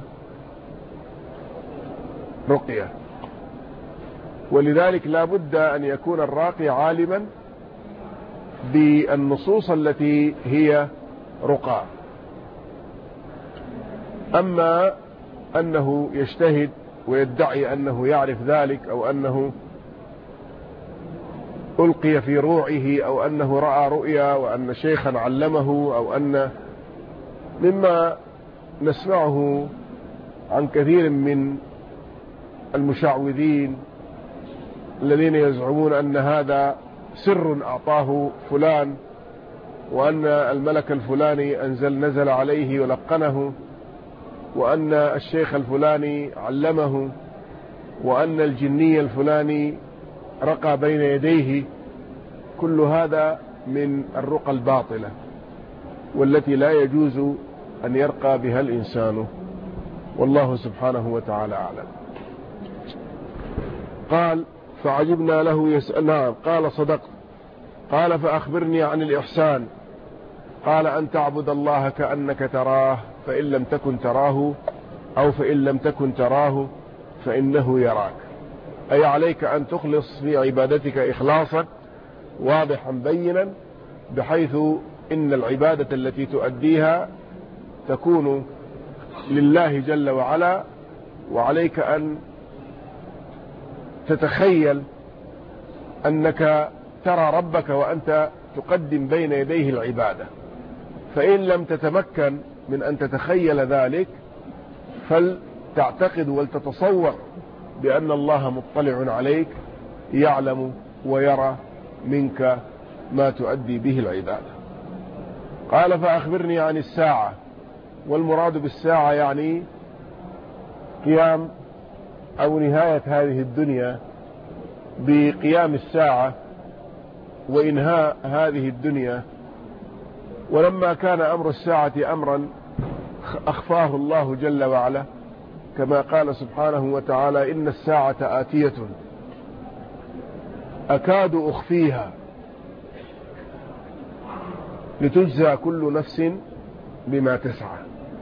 Speaker 1: رقية؟ ولذلك لا بد أن يكون الراقي عالما بالنصوص التي هي رقى. أما أنه يجتهد ويدعي أنه يعرف ذلك، أو أنه ألقي في روعه، أو أنه رأى رؤيا وأن شيخا علمه، أو أن مما نسمعه عن كثير من المشعوذين الذين يزعمون أن هذا سر أعطاه فلان، وأن الملك الفلاني نزل عليه ولقنه، وأن الشيخ الفلاني علمه، وأن الجني الفلاني رقى بين يديه. كل هذا من الرقى الباطلة، والتي لا يجوز أن يرقى بها الإنسان، والله سبحانه وتعالى أعلم. قال: فعجبنا له يسأل. نعم، قال: صدقت. قال: فأخبرني عن الإحسان. قال: أن تعبد الله كأنك تراه، فإن لم تكن تراه، أو فإن لم تكن تراه فإنه يراك. أي عليك أن تخلص في عبادتك إخلاصا واضحا بينا، بحيث إن العبادة التي تؤديها تكون لله جل وعلا، وعليك أن تتخيل أنك ترى ربك وأنت تقدم بين يديه العبادة. فإن لم تتمكن من أن تتخيل ذلك، فلتعتقد ولتتصور بأن الله مطلع عليك، يعلم ويرى منك ما تؤدي به العبادة. قال: فأخبرني عن الساعة. والمراد بالساعة يعني قيام أو نهاية هذه الدنيا بقيام الساعة وإنهاء هذه الدنيا. ولما كان أمر الساعة أمرا أخفاه الله جل وعلا، كما قال سبحانه وتعالى: إن الساعة آتية أكاد أخفيها لتجزى كل نفس بما تسعى.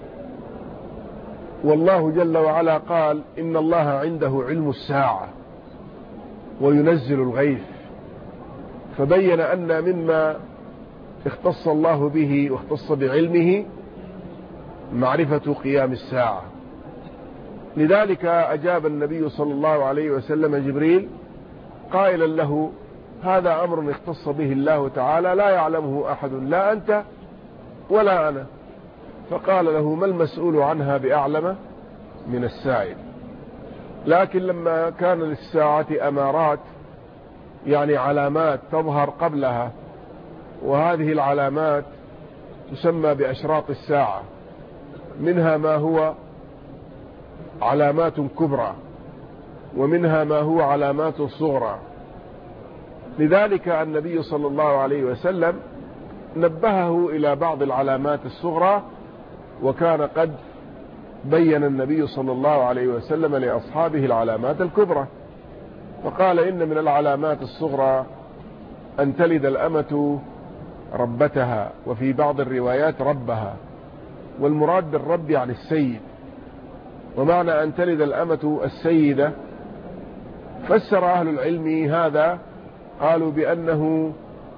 Speaker 1: والله جل وعلا قال إن الله عنده علم الساعة وينزل الغيث، فبين أن مما اختص الله به واختص بعلمه معرفة قيام الساعة. لذلك أجاب النبي صلى الله عليه وسلم جبريل قائلا له: هذا أمر اختص به الله تعالى لا يعلمه أحد، لا أنت ولا أنا. فقال له: ما المسؤول عنها بأعلم من السائل. لكن لما كان للساعة أمارات، يعني علامات تظهر قبلها، وهذه العلامات تسمى بأشراط الساعة، منها ما هو علامات كبرى ومنها ما هو علامات صغرى. لذلك النبي صلى الله عليه وسلم نبهه إلى بعض العلامات الصغرى، وكان قد بين النبي صلى الله عليه وسلم لأصحابه العلامات الكبرى، فقال: إن من العلامات الصغرى أن تلد الأمة ربتها، وفي بعض الروايات ربها، والمراد بالرب يعني السيد. ومعنى أن تلد الأمة السيدة فسر أهل العلم هذا، قالوا بأنه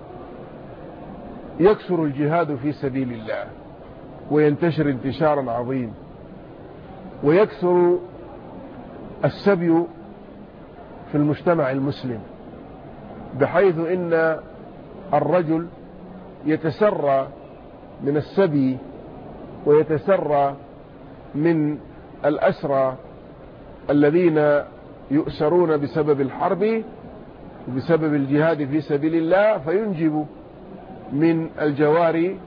Speaker 1: يكثر الجهاد في سبيل الله وينتشر انتشارا عظيم، ويكثر السبي في المجتمع المسلم، بحيث إن الرجل يتسرى من السبي ويتسرى من الأسرى الذين يؤسرون بسبب الحرب وبسبب الجهاد في سبيل الله، فينجب من الجواري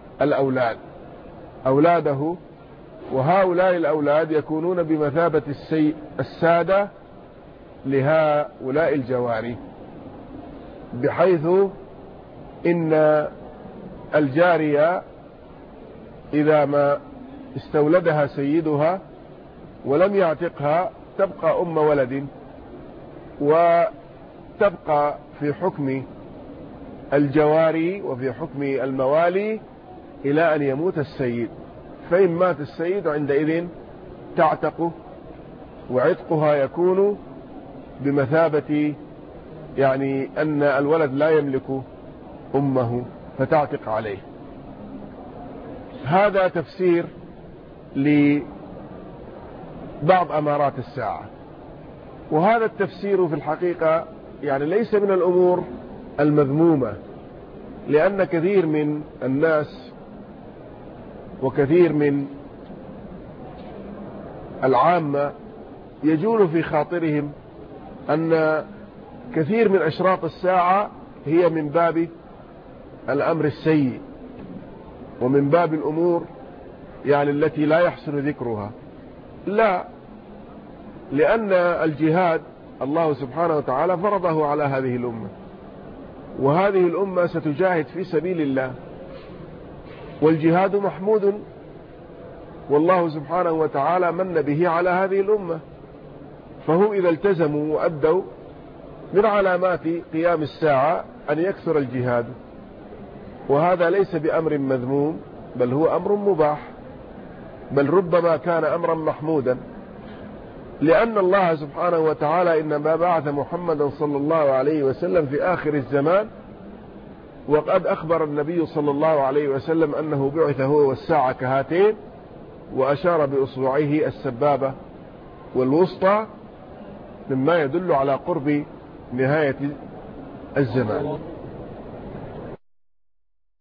Speaker 1: أولاده، وهؤلاء الأولاد يكونون بمثابة السادة لهؤلاء الجواري، بحيث إن الجارية إذا ما استولدها سيدها ولم يعتقها تبقى أم ولد، وتبقى في حكم الجواري وفي حكم الموالي إلى أن يموت السيد. فإن مات السيد عندئذ تعتق، وعتقها يكون بمثابة يعني أن الولد لا يملك أمه فتعتق عليه. هذا تفسير لبعض أمارات الساعة، وهذا التفسير في الحقيقة يعني ليس من الأمور المذمومة، لأن كثير من الناس وكثير من العامة يجول في خاطرهم أن كثير من أشراط الساعة هي من باب الأمر السيء ومن باب الأمور يعني التي لا يحسن ذكرها. لا، لأن الجهاد الله سبحانه وتعالى فرضه على هذه الأمة، وهذه الأمة ستجاهد في سبيل الله، والجهاد محمود، والله سبحانه وتعالى من به على هذه الأمة. فهم إذا التزموا وأدوا من علامات قيام الساعة أن يكثر الجهاد، وهذا ليس بأمر مذموم، بل هو أمر مباح، بل ربما كان أمرا محمودا، لأن الله سبحانه وتعالى إنما بعث محمدا صلى الله عليه وسلم في آخر الزمان، وقد أخبر النبي صلى الله عليه وسلم أنه بعث هو والساعة كهاتين، وأشار بأصبعيه السبابة والوسطى، مما يدل على قرب نهاية الزمان.